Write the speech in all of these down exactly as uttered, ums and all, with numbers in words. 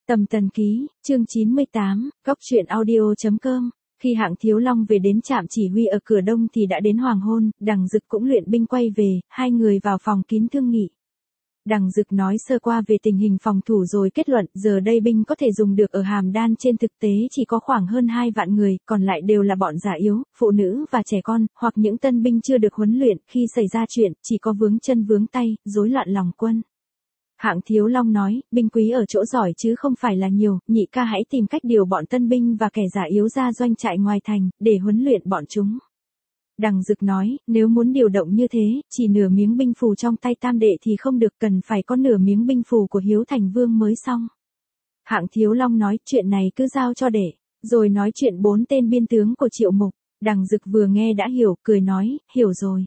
Tầm Tần Ký, chương chín mươi tám, góc truyện audio chấm com. Khi Hạng Thiếu Long về đến trạm chỉ huy ở cửa đông thì đã đến hoàng hôn, Đằng Dực cũng luyện binh quay về, hai người vào phòng kín thương nghị. Đằng Dực nói sơ qua về tình hình phòng thủ rồi kết luận giờ đây binh có thể dùng được ở Hàm Đan trên thực tế chỉ có khoảng hơn hai vạn người, còn lại đều là bọn già yếu, phụ nữ và trẻ con, hoặc những tân binh chưa được huấn luyện, khi xảy ra chuyện, chỉ có vướng chân vướng tay, rối loạn lòng quân. Hạng Thiếu Long nói, binh quý ở chỗ giỏi chứ không phải là nhiều, nhị ca hãy tìm cách điều bọn tân binh và kẻ già yếu ra doanh trại ngoài thành, để huấn luyện bọn chúng. Đằng Dực nói, nếu muốn điều động như thế, chỉ nửa miếng binh phù trong tay tam đệ thì không được, cần phải có nửa miếng binh phù của Hiếu Thành Vương mới xong. Hạng Thiếu Long nói, chuyện này cứ giao cho đệ, rồi nói chuyện bốn tên biên tướng của Triệu Mục. Đằng Dực vừa nghe đã hiểu, cười nói, hiểu rồi.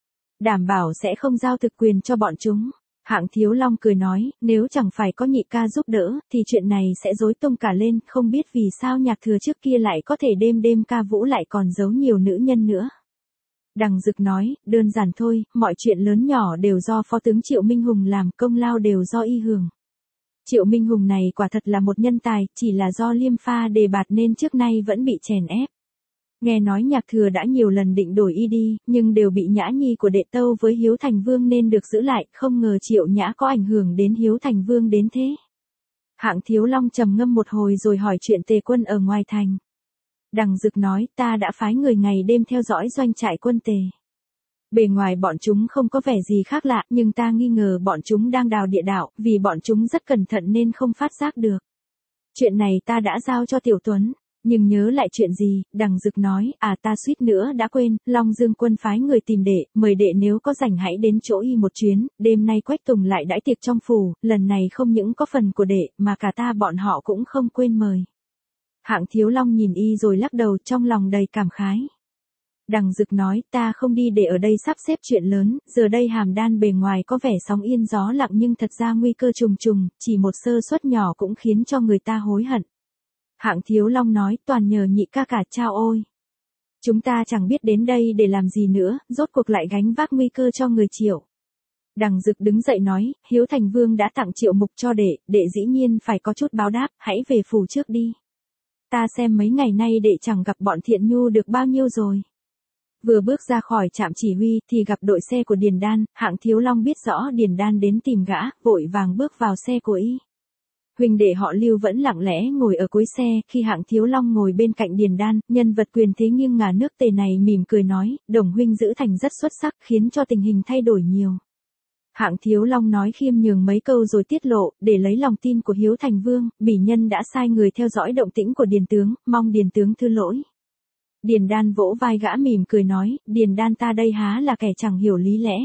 Đảm bảo sẽ không giao thực quyền cho bọn chúng. Hạng Thiếu Long cười nói, nếu chẳng phải có nhị ca giúp đỡ, thì chuyện này sẽ rối tung cả lên, không biết vì sao Nhạc Thừa trước kia lại có thể đêm đêm ca vũ lại còn giấu nhiều nữ nhân nữa. Đằng Dực nói, đơn giản thôi, mọi chuyện lớn nhỏ đều do phó tướng Triệu Minh Hùng làm, công lao đều do y hưởng. Triệu Minh Hùng này quả thật là một nhân tài, chỉ là do Liêm Pha đề bạt nên trước nay vẫn bị chèn ép. Nghe nói Nhạc Thừa đã nhiều lần định đổi y đi, nhưng đều bị Nhã Nhi của đệ tâu với Hiếu Thành Vương nên được giữ lại, không ngờ Triệu Nhã có ảnh hưởng đến Hiếu Thành Vương đến thế. Hạng Thiếu Long trầm ngâm một hồi rồi hỏi chuyện Tề quân ở ngoài thành. Đằng Dực nói, ta đã phái người ngày đêm theo dõi doanh trại quân Tề. Bề ngoài bọn chúng không có vẻ gì khác lạ, nhưng ta nghi ngờ bọn chúng đang đào địa đạo, vì bọn chúng rất cẩn thận nên không phát giác được. Chuyện này ta đã giao cho Tiểu Tuấn. Nhưng nhớ lại chuyện gì, Đằng Dực nói, à ta suýt nữa đã quên, Long Dương quân phái người tìm đệ, mời đệ nếu có rảnh hãy đến chỗ y một chuyến, đêm nay Quách Tùng lại đãi tiệc trong phủ, lần này không những có phần của đệ, mà cả ta bọn họ cũng không quên mời. Hạng Thiếu Long nhìn y rồi lắc đầu, trong lòng đầy cảm khái. Đằng Dực nói, ta không đi để ở đây sắp xếp chuyện lớn, giờ đây Hàm Đan bề ngoài có vẻ sóng yên gió lặng nhưng thật ra nguy cơ trùng trùng, chỉ một sơ suất nhỏ cũng khiến cho người ta hối hận. Hạng Thiếu Long nói, toàn nhờ nhị ca cả, chao ôi. Chúng ta chẳng biết đến đây để làm gì nữa, rốt cuộc lại gánh vác nguy cơ cho người Triệu. Đằng Dực đứng dậy nói, Hiếu Thành Vương đã tặng Triệu Mục cho đệ, đệ dĩ nhiên phải có chút báo đáp, hãy về phủ trước đi. Ta xem mấy ngày nay đệ chẳng gặp bọn Thiện Nhu được bao nhiêu rồi. Vừa bước ra khỏi trạm chỉ huy thì gặp đội xe của Điền Đan, Hạng Thiếu Long biết rõ Điền Đan đến tìm gã, vội vàng bước vào xe của y. Huynh đệ họ Lưu vẫn lặng lẽ ngồi ở cuối xe, khi Hạng Thiếu Long ngồi bên cạnh Điền Đan, nhân vật quyền thế nghiêng ngả nước Tề này mỉm cười nói, Đồng huynh giữ thành rất xuất sắc, khiến cho tình hình thay đổi nhiều. Hạng Thiếu Long nói khiêm nhường mấy câu rồi tiết lộ, để lấy lòng tin của Hiếu Thành Vương, bỉ nhân đã sai người theo dõi động tĩnh của Điền tướng, mong Điền tướng thứ lỗi. Điền Đan vỗ vai gã mỉm cười nói, Điền Đan ta đây há là kẻ chẳng hiểu lý lẽ.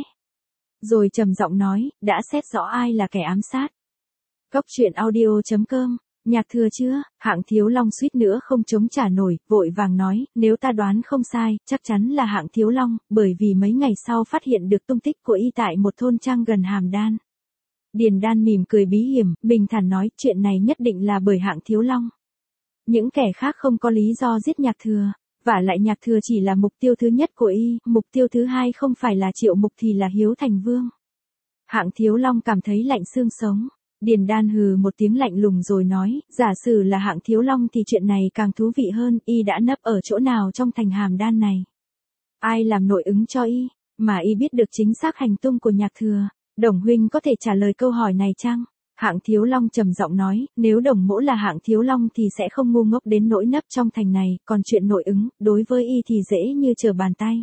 Rồi trầm giọng nói, đã xét rõ ai là kẻ ám sát. Góc truyện audio chấm com, Nhạc Thừa chưa? Hạng Thiếu Long suýt nữa không chống trả nổi, vội vàng nói, nếu ta đoán không sai, chắc chắn là Hạng Thiếu Long, bởi vì mấy ngày sau phát hiện được tung tích của y tại một thôn trang gần Hàm Đan. Điền Đan mỉm cười bí hiểm, bình thản nói, chuyện này nhất định là bởi Hạng Thiếu Long. Những kẻ khác không có lý do giết Nhạc Thừa, vả lại Nhạc Thừa chỉ là mục tiêu thứ nhất của y, mục tiêu thứ hai không phải là Triệu Mục thì là Hiếu Thành Vương. Hạng Thiếu Long cảm thấy lạnh xương sống. Điền Đan hừ một tiếng lạnh lùng rồi nói, giả sử là Hạng Thiếu Long thì chuyện này càng thú vị hơn, y đã nấp ở chỗ nào trong thành Hàm Đan này? Ai làm nội ứng cho y, mà y biết được chính xác hành tung của Nhạc Thừa? Đồng huynh có thể trả lời câu hỏi này chăng? Hạng Thiếu Long trầm giọng nói, nếu Đồng mỗ là Hạng Thiếu Long thì sẽ không ngu ngốc đến nỗi nấp trong thành này, còn chuyện nội ứng, đối với y thì dễ như trở bàn tay.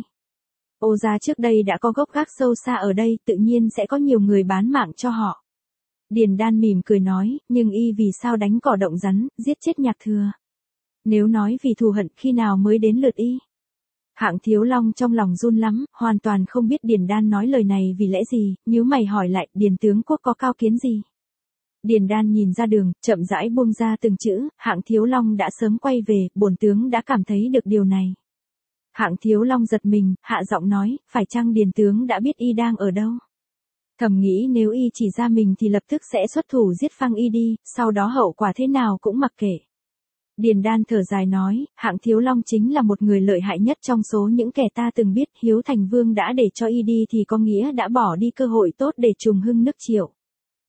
Ô gia trước đây đã có gốc gác sâu xa ở đây, tự nhiên sẽ có nhiều người bán mạng cho họ. Điền Đan mỉm cười nói, nhưng y vì sao đánh cỏ động rắn, giết chết Nhạc Thừa? Nếu nói vì thù hận khi nào mới đến lượt y? Hạng Thiếu Long trong lòng run lắm, hoàn toàn không biết Điền Đan nói lời này vì lẽ gì, nhíu mày hỏi lại, Điền tướng quốc có cao kiến gì? Điền Đan nhìn ra đường, chậm rãi buông ra từng chữ, Hạng Thiếu Long đã sớm quay về, bổn tướng đã cảm thấy được điều này. Hạng Thiếu Long giật mình, hạ giọng nói, phải chăng Điền tướng đã biết y đang ở đâu? Thầm nghĩ nếu y chỉ ra mình thì lập tức sẽ xuất thủ giết phăng y đi, sau đó hậu quả thế nào cũng mặc kệ. Điền Đan thở dài nói, Hạng Thiếu Long chính là một người lợi hại nhất trong số những kẻ ta từng biết, Hiếu Thành Vương đã để cho y đi thì có nghĩa đã bỏ đi cơ hội tốt để trùng hưng nước Triệu.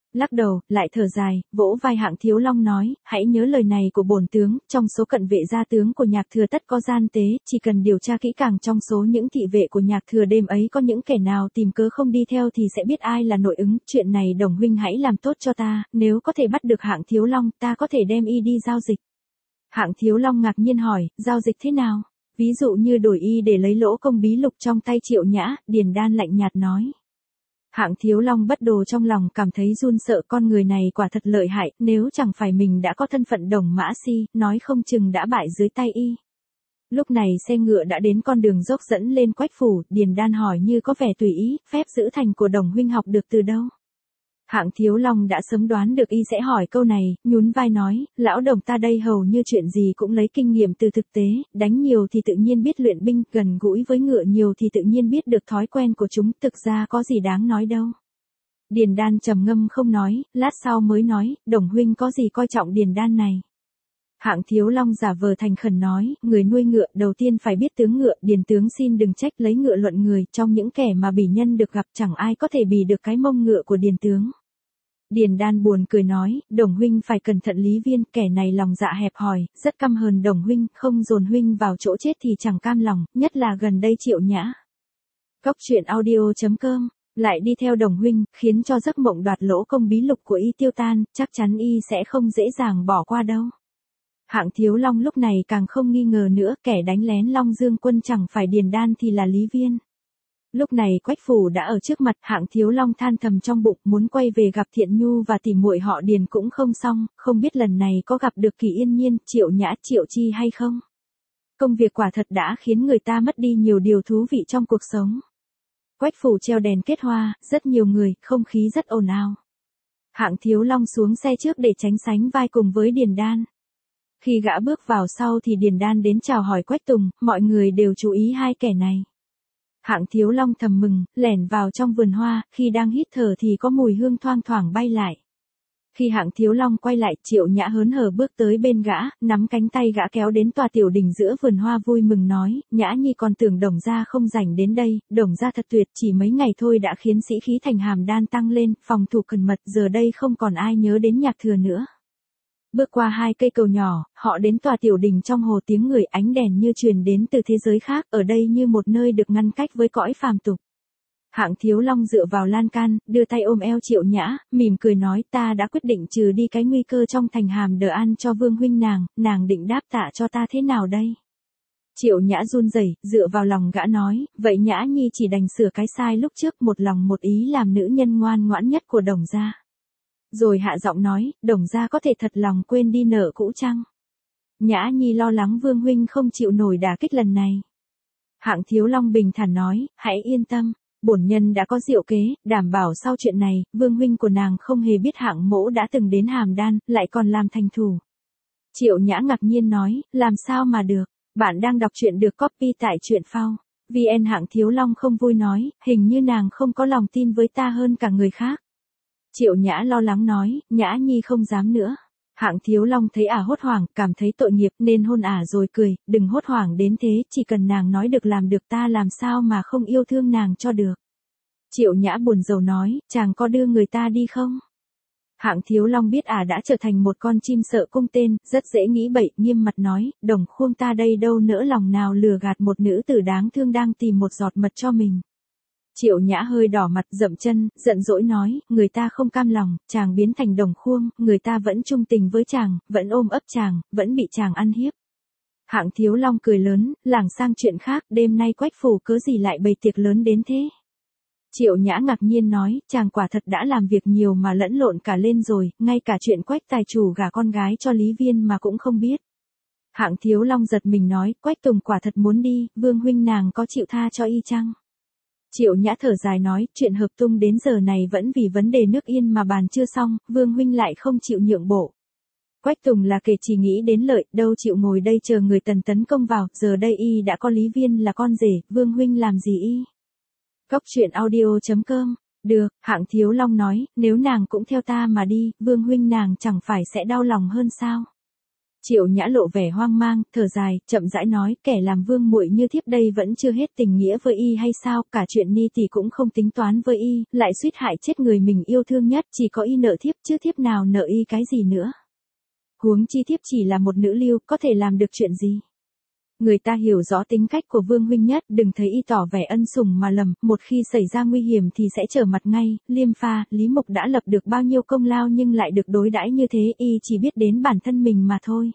Lắc đầu, lại thở dài, vỗ vai Hạng Thiếu Long nói, hãy nhớ lời này của bổn tướng, trong số cận vệ gia tướng của Nhạc Thừa tất có gian tế, chỉ cần điều tra kỹ càng trong số những thị vệ của Nhạc Thừa đêm ấy có những kẻ nào tìm cớ không đi theo thì sẽ biết ai là nội ứng, chuyện này Đồng huynh hãy làm tốt cho ta, nếu có thể bắt được Hạng Thiếu Long, ta có thể đem y đi giao dịch. Hạng Thiếu Long ngạc nhiên hỏi, giao dịch thế nào? Ví dụ như đổi y để lấy lỗ công bí lục trong tay Triệu Nhã, Điền Đan lạnh nhạt nói. Hạng Thiếu Long bất đồ trong lòng cảm thấy run sợ, con người này quả thật lợi hại, nếu chẳng phải mình đã có thân phận Đồng Mã Si, nói không chừng đã bại dưới tay y. Lúc này xe ngựa đã đến con đường dốc dẫn lên Quách phủ, Điền Đan hỏi như có vẻ tùy ý, phép giữ thành của Đồng huynh học được từ đâu? Hạng Thiếu Long đã sớm đoán được y sẽ hỏi câu này, nhún vai nói, lão Đồng ta đây hầu như chuyện gì cũng lấy kinh nghiệm từ thực tế, đánh nhiều thì tự nhiên biết luyện binh, gần gũi với ngựa nhiều thì tự nhiên biết được thói quen của chúng, thực ra có gì đáng nói đâu. Điền Đan trầm ngâm không nói, lát sau mới nói, Đồng huynh có gì coi trọng Điền Đan này. Hạng Thiếu Long giả vờ thành khẩn nói, người nuôi ngựa đầu tiên phải biết tướng ngựa, Điền tướng xin đừng trách lấy ngựa luận người, trong những kẻ mà bỉ nhân được gặp chẳng ai có thể bì được cái mông ngựa của Điền tướng. Điền Đan buồn cười nói, Đồng huynh phải cẩn thận Lý Viên, kẻ này lòng dạ hẹp hòi, rất căm hờn Đồng huynh, không dồn huynh vào chỗ chết thì chẳng cam lòng, nhất là gần đây Triệu Nhã. Cốc truyện audio chấm com, lại đi theo Đồng huynh, khiến cho giấc mộng đoạt lỗ công bí lục của y tiêu tan, chắc chắn y sẽ không dễ dàng bỏ qua đâu. Hạng Thiếu Long lúc này càng không nghi ngờ nữa, kẻ đánh lén Long Dương quân chẳng phải Điền Đan thì là Lý Viên. Lúc này Quách phủ đã ở trước mặt, Hạng Thiếu Long than thầm trong bụng, muốn quay về gặp Thiện Nhu và tỉ muội họ Điền cũng không xong, không biết lần này có gặp được Kỳ Yên Nhiên, Triệu Nhã, Triệu Chi hay không. Công việc quả thật đã khiến người ta mất đi nhiều điều thú vị trong cuộc sống. Quách phủ treo đèn kết hoa, rất nhiều người, không khí rất ồn ào. Hạng Thiếu Long xuống xe trước để tránh sánh vai cùng với Điền Đan. Khi gã bước vào sau thì Điền Đan đến chào hỏi Quách Tùng, mọi người đều chú ý hai kẻ này. Hạng Thiếu Long thầm mừng, lẻn vào trong vườn hoa, khi đang hít thở thì có mùi hương thoang thoảng bay lại. Khi Hạng Thiếu Long quay lại, Triệu Nhã hớn hở bước tới bên gã, nắm cánh tay gã kéo đến tòa tiểu đình giữa vườn hoa vui mừng nói, Nhã Nhi còn tưởng Đồng gia không rảnh đến đây, Đồng gia thật tuyệt, chỉ mấy ngày thôi đã khiến sĩ khí thành Hàm Đan tăng lên, phòng thủ cẩn mật, giờ đây không còn ai nhớ đến Nhạc Thừa nữa. Bước qua hai cây cầu nhỏ, họ đến tòa tiểu đình trong hồ, tiếng người ánh đèn như truyền đến từ thế giới khác, ở đây như một nơi được ngăn cách với cõi phàm tục. Hạng Thiếu Long dựa vào lan can, đưa tay ôm eo Triệu Nhã, mỉm cười nói, ta đã quyết định trừ đi cái nguy cơ trong thành Hàm Đờ An cho Vương huynh nàng, nàng định đáp tạ cho ta thế nào đây? Triệu Nhã run rẩy, dựa vào lòng gã nói, vậy Nhã Nhi chỉ đành sửa cái sai lúc trước, một lòng một ý làm nữ nhân ngoan ngoãn nhất của Đồng gia. Rồi hạ giọng nói, Đồng gia có thể thật lòng quên đi nợ cũ chăng? Nhã Nhi lo lắng Vương huynh không chịu nổi đả kích lần này. Hạng Thiếu Long bình thản nói, hãy yên tâm, bổn nhân đã có diệu kế, đảm bảo sau chuyện này, Vương huynh của nàng không hề biết Hạng mỗ đã từng đến Hàm Đan, lại còn làm thành thủ. Triệu Nhã ngạc nhiên nói, làm sao mà được, bạn đang đọc truyện được copy tại truyện phao. vê en. Hạng Thiếu Long không vui nói, hình như nàng không có lòng tin với ta hơn cả người khác. Triệu Nhã lo lắng nói, Nhã Nhi không dám nữa. Hạng Thiếu Long thấy ả hốt hoảng, cảm thấy tội nghiệp nên hôn ả rồi cười, đừng hốt hoảng đến thế, chỉ cần nàng nói được làm được ta làm sao mà không yêu thương nàng cho được. Triệu Nhã buồn rầu nói, chàng có đưa người ta đi không? Hạng Thiếu Long biết ả đã trở thành một con chim sợ cung tên, rất dễ nghĩ bậy, nghiêm mặt nói, Đồng khuông ta đây đâu nỡ lòng nào lừa gạt một nữ tử đáng thương đang tìm một giọt mật cho mình. Triệu Nhã hơi đỏ mặt, dậm chân, giận dỗi nói, người ta không cam lòng, chàng biến thành Đồng khuông, người ta vẫn trung tình với chàng, vẫn ôm ấp chàng, vẫn bị chàng ăn hiếp. Hạng Thiếu Long cười lớn, lảng sang chuyện khác, đêm nay Quách phủ cớ gì lại bày tiệc lớn đến thế? Triệu Nhã ngạc nhiên nói, chàng quả thật đã làm việc nhiều mà lẫn lộn cả lên rồi, ngay cả chuyện Quách tài chủ gả con gái cho Lý Viên mà cũng không biết. Hạng Thiếu Long giật mình nói, Quách Tùng quả thật muốn đi, Vương huynh nàng có chịu tha cho y chăng? Triệu Nhã thở dài nói, chuyện hợp tung đến giờ này vẫn vì vấn đề nước Yên mà bàn chưa xong, Vương huynh lại không chịu nhượng bộ. Quách Tùng là kẻ chỉ nghĩ đến lợi, đâu chịu ngồi đây chờ người Tần tấn công vào, giờ đây y đã có Lý Viên là con rể, Vương huynh làm gì y? Cốc truyện audio chấm com, được, Hạng Thiếu Long nói, nếu nàng cũng theo ta mà đi, Vương huynh nàng chẳng phải sẽ đau lòng hơn sao? Triệu Nhã lộ vẻ hoang mang, thở dài, chậm rãi nói, kẻ làm vương muội như thiếp đây vẫn chưa hết tình nghĩa với y hay sao, cả chuyện ni thì cũng không tính toán với y, lại suýt hại chết người mình yêu thương nhất, chỉ có y nợ thiếp chứ thiếp nào nợ y cái gì nữa. Huống chi thiếp chỉ là một nữ lưu, có thể làm được chuyện gì. Người ta hiểu rõ tính cách của Vương huynh nhất, đừng thấy y tỏ vẻ ân sủng mà lầm, một khi xảy ra nguy hiểm thì sẽ trở mặt ngay. Liêm Pha, Lý Mục đã lập được bao nhiêu công lao nhưng lại được đối đãi như thế, y chỉ biết đến bản thân mình mà thôi.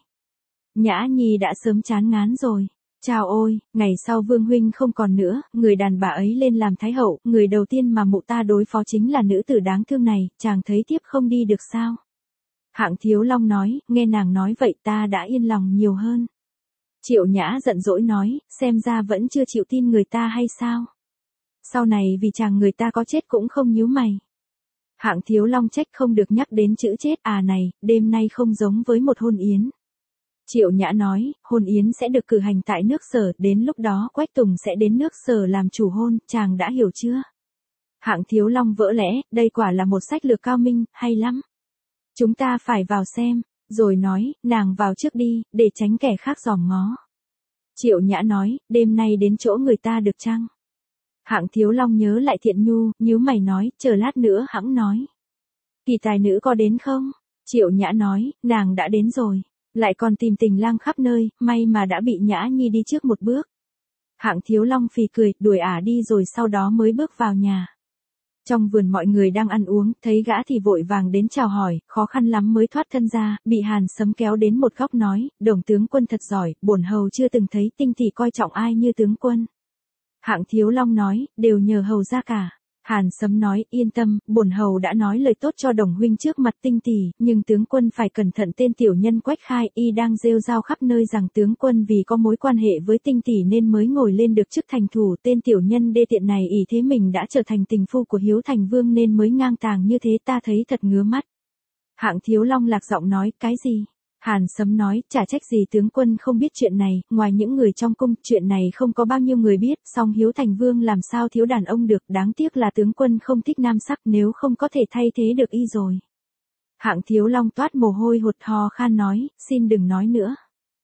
Nhã Nhi đã sớm chán ngán rồi. Chào ôi, ngày sau Vương huynh không còn nữa, người đàn bà ấy lên làm thái hậu, người đầu tiên mà mụ ta đối phó chính là nữ tử đáng thương này, chàng thấy tiếp không đi được sao? Hạng Thiếu Long nói, nghe nàng nói vậy ta đã yên lòng nhiều hơn. Triệu Nhã giận dỗi nói, xem ra vẫn chưa chịu tin người ta hay sao? Sau này vì chàng người ta có chết cũng không nhíu mày. Hạng Thiếu Long trách không được nhắc đến chữ chết, à này, đêm nay không giống với một hôn yến. Triệu Nhã nói, hôn yến sẽ được cử hành tại nước Sở, đến lúc đó Quách Tùng sẽ đến nước Sở làm chủ hôn, chàng đã hiểu chưa? Hạng Thiếu Long vỡ lẽ, đây quả là một sách lược cao minh, hay lắm. Chúng ta phải vào xem, rồi nói, nàng vào trước đi, để tránh kẻ khác dòm ngó. Triệu Nhã nói, đêm nay đến chỗ người ta được chăng? Hạng Thiếu Long nhớ lại Thiện Nhu, nhíu mày nói, chờ lát nữa hẵng nói. Kỳ tài nữ có đến không? Triệu Nhã nói, nàng đã đến rồi. Lại còn tìm tình lang khắp nơi, may mà đã bị Nhã Nhi đi trước một bước. Hạng Thiếu Long phì cười, đuổi ả đi rồi sau đó mới bước vào nhà. Trong vườn mọi người đang ăn uống, thấy gã thì vội vàng đến chào hỏi, khó khăn lắm mới thoát thân ra, bị Hàn Sấm kéo đến một góc nói, Đồng tướng quân thật giỏi, bổn hầu chưa từng thấy Tinh tỷ coi trọng ai như tướng quân. Hạng Thiếu Long nói, đều nhờ hầu ra cả. Hàn Sấm nói, yên tâm, bổn hầu đã nói lời tốt cho Đồng huynh trước mặt Tinh tỷ, nhưng tướng quân phải cẩn thận tên tiểu nhân Quách Khai, y đang rêu rao khắp nơi rằng tướng quân vì có mối quan hệ với Tinh tỷ nên mới ngồi lên được chức thành thủ, tên tiểu nhân đê tiện này ỷ thế mình đã trở thành tình phu của Hiếu Thành Vương nên mới ngang tàng như thế, ta thấy thật ngứa mắt. Hạng Thiếu Long lạc giọng nói, cái gì? Hàn Sấm nói, chả trách gì tướng quân không biết chuyện này, ngoài những người trong cung, chuyện này không có bao nhiêu người biết, song Hiếu Thành Vương làm sao thiếu đàn ông được, đáng tiếc là tướng quân không thích nam sắc, nếu không có thể thay thế được y rồi. Hạng Thiếu Long toát mồ hôi hột ho khan nói, xin đừng nói nữa.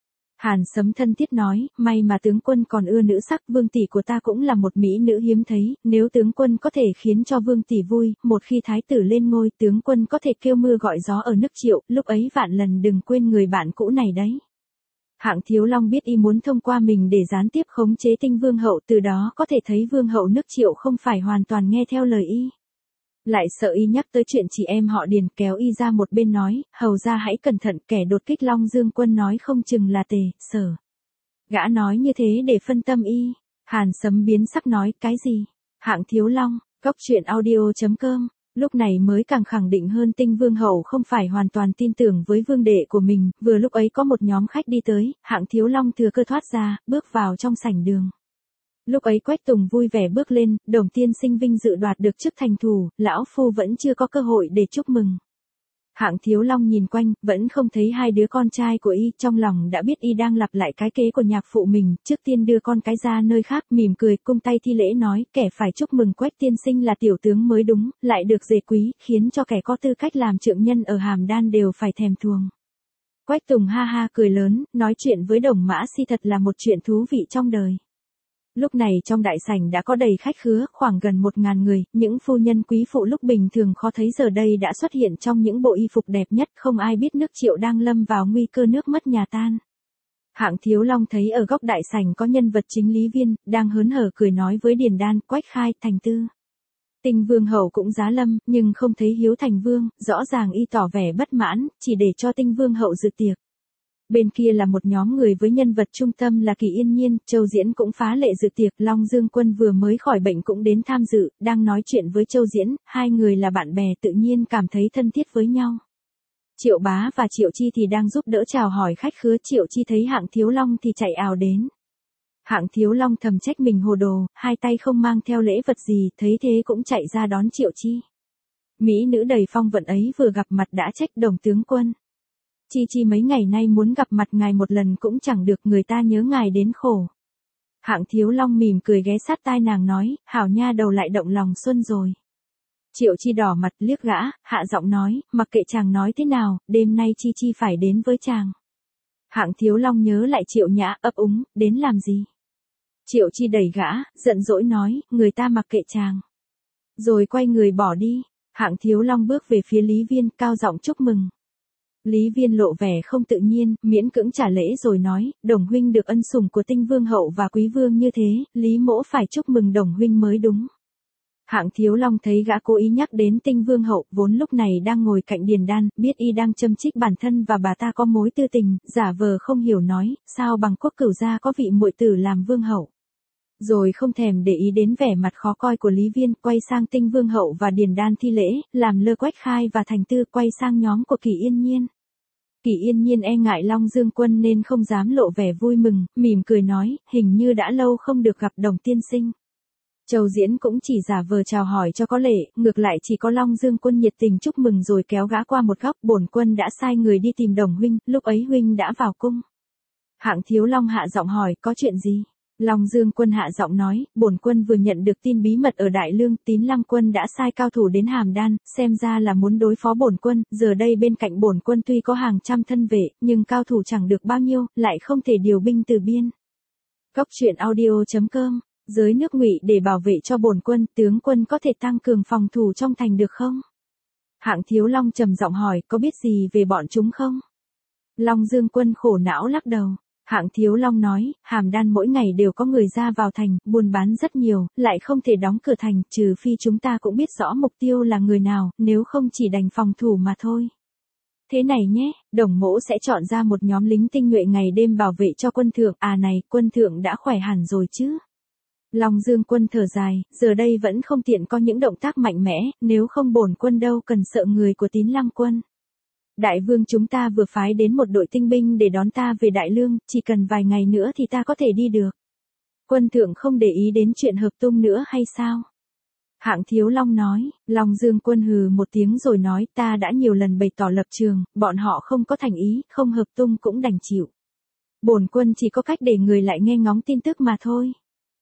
Hàn Sấm thân thiết nói, may mà tướng quân còn ưa nữ sắc, vương tỷ của ta cũng là một mỹ nữ hiếm thấy, nếu tướng quân có thể khiến cho vương tỷ vui, một khi thái tử lên ngôi, tướng quân có thể kêu mưa gọi gió ở nước Triệu, lúc ấy vạn lần đừng quên người bạn cũ này đấy. Hạng Thiếu Long biết y muốn thông qua mình để gián tiếp khống chế Tinh vương hậu, từ đó có thể thấy vương hậu nước Triệu không phải hoàn toàn nghe theo lời y. Lại sợ y nhắc tới chuyện chị em họ Điền, kéo y ra một bên nói, hầu ra hãy cẩn thận, kẻ đột kích Long Dương quân nói không chừng là Tề, Sở. Gã nói như thế để phân tâm y. Hàn Sấm biến sắc nói, cái gì? Hạng Thiếu Long, góc truyện audio chấm com, lúc này mới càng khẳng định hơn Tinh vương hậu không phải hoàn toàn tin tưởng với vương đệ của mình, vừa lúc ấy có một nhóm khách đi tới, Hạng Thiếu Long thừa cơ thoát ra, bước vào trong sảnh đường. Lúc ấy Quách Tùng vui vẻ bước lên, Đồng tiên sinh vinh dự đoạt được chức thành thủ, lão phu vẫn chưa có cơ hội để chúc mừng. Hạng Thiếu Long nhìn quanh, vẫn không thấy hai đứa con trai của y, trong lòng đã biết y đang lặp lại cái kế của nhạc phụ mình, trước tiên đưa con cái ra nơi khác, mỉm cười, cung tay thi lễ nói, kẻ phải chúc mừng Quách tiên sinh là tiểu tướng mới đúng, lại được dề quý, khiến cho kẻ có tư cách làm trượng nhân ở Hàm Đan đều phải thèm thuồng. Quách Tùng ha ha cười lớn, nói chuyện với Đồng Mã Si thật là một chuyện thú vị trong đời. Lúc này trong đại sảnh đã có đầy khách khứa, khoảng gần một ngàn người, những phu nhân quý phụ lúc bình thường khó thấy giờ đây đã xuất hiện trong những bộ y phục đẹp nhất, không ai biết nước Triệu đang lâm vào nguy cơ nước mất nhà tan. Hạng Thiếu Long thấy ở góc đại sảnh có nhân vật chính Lý Viên, đang hớn hở cười nói với Điền Đan, Quách Khai, Thành Tư. Tinh vương hậu cũng giá lâm, nhưng không thấy Hiếu Thành Vương, rõ ràng y tỏ vẻ bất mãn, chỉ để cho Tinh vương hậu dự tiệc. Bên kia là một nhóm người với nhân vật trung tâm là Kỳ Yên Nhiên, Châu Diễn cũng phá lệ dự tiệc, Long Dương Quân vừa mới khỏi bệnh cũng đến tham dự, đang nói chuyện với Châu Diễn, hai người là bạn bè tự nhiên cảm thấy thân thiết với nhau. Triệu Bá và Triệu Chi thì đang giúp đỡ chào hỏi khách khứa, Triệu Chi thấy Hạng Thiếu Long thì chạy ào đến. Hạng Thiếu Long thầm trách mình hồ đồ, hai tay không mang theo lễ vật gì, thấy thế cũng chạy ra đón Triệu Chi. Mỹ nữ đầy phong vận ấy vừa gặp mặt đã trách Đồng tướng quân. Chi Chi mấy ngày nay muốn gặp mặt ngài một lần cũng chẳng được, người ta nhớ ngài đến khổ. Hạng Thiếu Long mỉm cười ghé sát tai nàng nói, hảo nha đầu lại động lòng xuân rồi. Triệu Chi đỏ mặt liếc gã, hạ giọng nói, mặc kệ chàng nói thế nào, đêm nay Chi Chi phải đến với chàng. Hạng Thiếu Long nhớ lại Triệu Nhã, ấp úng, đến làm gì? Triệu Chi đẩy gã, giận dỗi nói, người ta mặc kệ chàng. Rồi quay người bỏ đi. Hạng Thiếu Long bước về phía Lý Viên, cao giọng chúc mừng. Lý Viên lộ vẻ không tự nhiên, miễn cưỡng trả lễ rồi nói, Đồng huynh được ân sủng của Tinh Vương hậu và Quý Vương như thế, Lý mỗ phải chúc mừng Đồng huynh mới đúng. Hạng Thiếu Long thấy gã cố ý nhắc đến Tinh Vương hậu, vốn lúc này đang ngồi cạnh Điền Đan, biết y đang châm chích bản thân và bà ta có mối tư tình, giả vờ không hiểu nói, sao bằng Quốc Cửu gia có vị muội tử làm vương hậu. Rồi không thèm để ý đến vẻ mặt khó coi của Lý Viên, quay sang Tinh Vương hậu và Điền Đan thi lễ, làm lơ Quách Khai và Thành Tư, quay sang nhóm của Kỳ Yên Nhiên. Kỳ Yên Nhiên e ngại Long Dương Quân nên không dám lộ vẻ vui mừng, mỉm cười nói, hình như đã lâu không được gặp Đồng tiên sinh. Châu Diễn cũng chỉ giả vờ chào hỏi cho có lệ, ngược lại chỉ có Long Dương Quân nhiệt tình chúc mừng rồi kéo gã qua một góc, bổn quân đã sai người đi tìm Đồng huynh, lúc ấy huynh đã vào cung. Hạng Thiếu Long hạ giọng hỏi, có chuyện gì? Long Dương Quân hạ giọng nói, bổn quân vừa nhận được tin bí mật ở Đại Lương, Tín Lăng Quân đã sai cao thủ đến Hàm Đan, xem ra là muốn đối phó bổn quân, giờ đây bên cạnh bổn quân tuy có hàng trăm thân vệ, nhưng cao thủ chẳng được bao nhiêu, lại không thể điều binh từ biên. Góc truyện audio chấm com, giới nước Ngụy để bảo vệ cho bổn quân, tướng quân có thể tăng cường phòng thủ trong thành được không? Hạng Thiếu Long trầm giọng hỏi, có biết gì về bọn chúng không? Long Dương Quân khổ não lắc đầu. Hạng Thiếu Long nói, Hàm Đan mỗi ngày đều có người ra vào thành, buôn bán rất nhiều, lại không thể đóng cửa thành, trừ phi chúng ta cũng biết rõ mục tiêu là người nào, nếu không chỉ đành phòng thủ mà thôi. Thế này nhé, Đồng mỗ sẽ chọn ra một nhóm lính tinh nhuệ ngày đêm bảo vệ cho quân thượng, à này, quân thượng đã khỏe hẳn rồi chứ. Long Dương Quân thở dài, giờ đây vẫn không tiện có những động tác mạnh mẽ, nếu không bổn quân đâu cần sợ người của Tín Lăng Quân. Đại vương chúng ta vừa phái đến một đội tinh binh để đón ta về Đại Lương, chỉ cần vài ngày nữa thì ta có thể đi được. Quân thượng không để ý đến chuyện hợp tung nữa hay sao? Hạng Thiếu Long nói, Long Dương Quân hừ một tiếng rồi nói, ta đã nhiều lần bày tỏ lập trường, bọn họ không có thành ý, không hợp tung cũng đành chịu. Bổn quân chỉ có cách để người lại nghe ngóng tin tức mà thôi.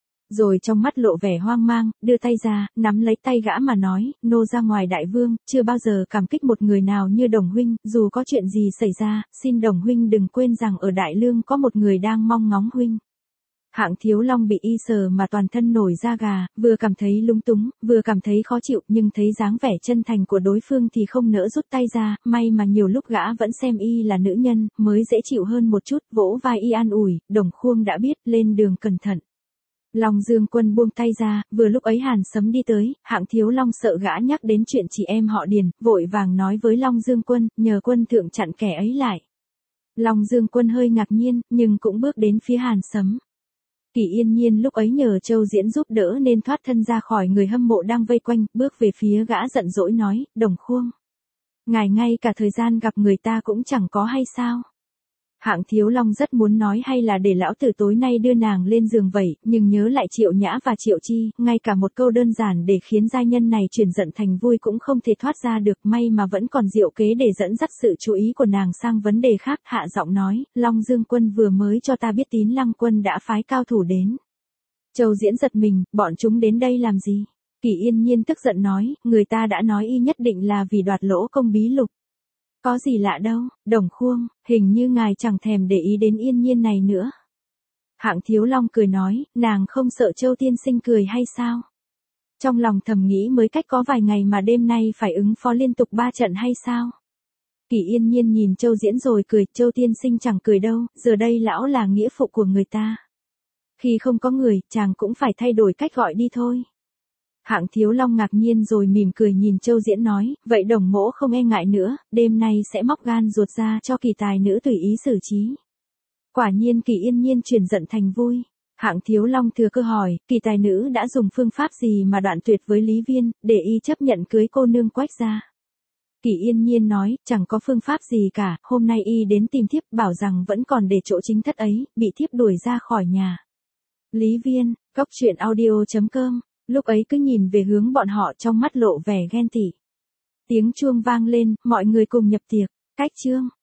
Rồi trong mắt lộ vẻ hoang mang, đưa tay ra, nắm lấy tay gã mà nói, nô ra ngoài đại vương, chưa bao giờ cảm kích một người nào như Đồng huynh, dù có chuyện gì xảy ra, xin Đồng huynh đừng quên rằng ở Đại Lương có một người đang mong ngóng huynh. Hạng Thiếu Long bị y sờ mà toàn thân nổi da gà, vừa cảm thấy lúng túng, vừa cảm thấy khó chịu, nhưng thấy dáng vẻ chân thành của đối phương thì không nỡ rút tay ra, may mà nhiều lúc gã vẫn xem y là nữ nhân, mới dễ chịu hơn một chút, vỗ vai y an ủi, Đồng Khuông đã biết, lên đường cẩn thận. Long Dương Quân buông tay ra, vừa lúc ấy Hàn Sấm đi tới, Hạng Thiếu Long sợ gã nhắc đến chuyện chị em họ Điền, vội vàng nói với Long Dương Quân, nhờ quân thượng chặn kẻ ấy lại. Long Dương Quân hơi ngạc nhiên, nhưng cũng bước đến phía Hàn Sấm. Kỳ Yên Nhiên lúc ấy nhờ Châu Diễn giúp đỡ nên thoát thân ra khỏi người hâm mộ đang vây quanh, bước về phía gã giận dỗi nói, Đồng Khuông. Ngài ngay cả thời gian gặp người ta cũng chẳng có hay sao? Hạng Thiếu Long rất muốn nói hay là để lão tử tối nay đưa nàng lên giường vậy, nhưng nhớ lại Triệu Nhã và Triệu Chi, ngay cả một câu đơn giản để khiến giai nhân này chuyển giận thành vui cũng không thể thoát ra được, may mà vẫn còn diệu kế để dẫn dắt sự chú ý của nàng sang vấn đề khác, hạ giọng nói, Long Dương Quân vừa mới cho ta biết Tín Lăng Quân đã phái cao thủ đến. Châu Diễn giật mình, bọn chúng đến đây làm gì? Kỳ Yên Nhiên tức giận nói, người ta đã nói y nhất định là vì đoạt lỗ công bí lục. Có gì lạ đâu, Đồng Khuông, hình như ngài chẳng thèm để ý đến Yên Nhiên này nữa. Hạng Thiếu Long cười nói, nàng không sợ Châu tiên sinh cười hay sao? Trong lòng thầm nghĩ mới cách có vài ngày mà đêm nay phải ứng phó liên tục ba trận hay sao? Kỳ Yên Nhiên nhìn Châu Diễn rồi cười, Châu tiên sinh chẳng cười đâu, giờ đây lão là nghĩa phụ của người ta. Khi không có người, chàng cũng phải thay đổi cách gọi đi thôi. Hạng Thiếu Long ngạc nhiên rồi mỉm cười nhìn Châu Diễn nói, vậy Đồng mỗ không e ngại nữa, đêm nay sẽ móc gan ruột ra cho Kỳ tài nữ tùy ý xử trí. Quả nhiên Kỳ Yên Nhiên chuyển giận thành vui. Hạng Thiếu Long thừa cơ hỏi, Kỳ tài nữ đã dùng phương pháp gì mà đoạn tuyệt với Lý Viên, để y chấp nhận cưới cô nương Quách gia? Kỳ Yên Nhiên nói, chẳng có phương pháp gì cả, hôm nay y đến tìm thiếp bảo rằng vẫn còn để chỗ chính thất ấy, bị thiếp đuổi ra khỏi nhà. Lý Viên, góc truyện audio chấm com. Lúc ấy cứ nhìn về hướng bọn họ trong mắt lộ vẻ ghen tị. Tiếng chuông vang lên, mọi người cùng nhập tiệc, cách chương.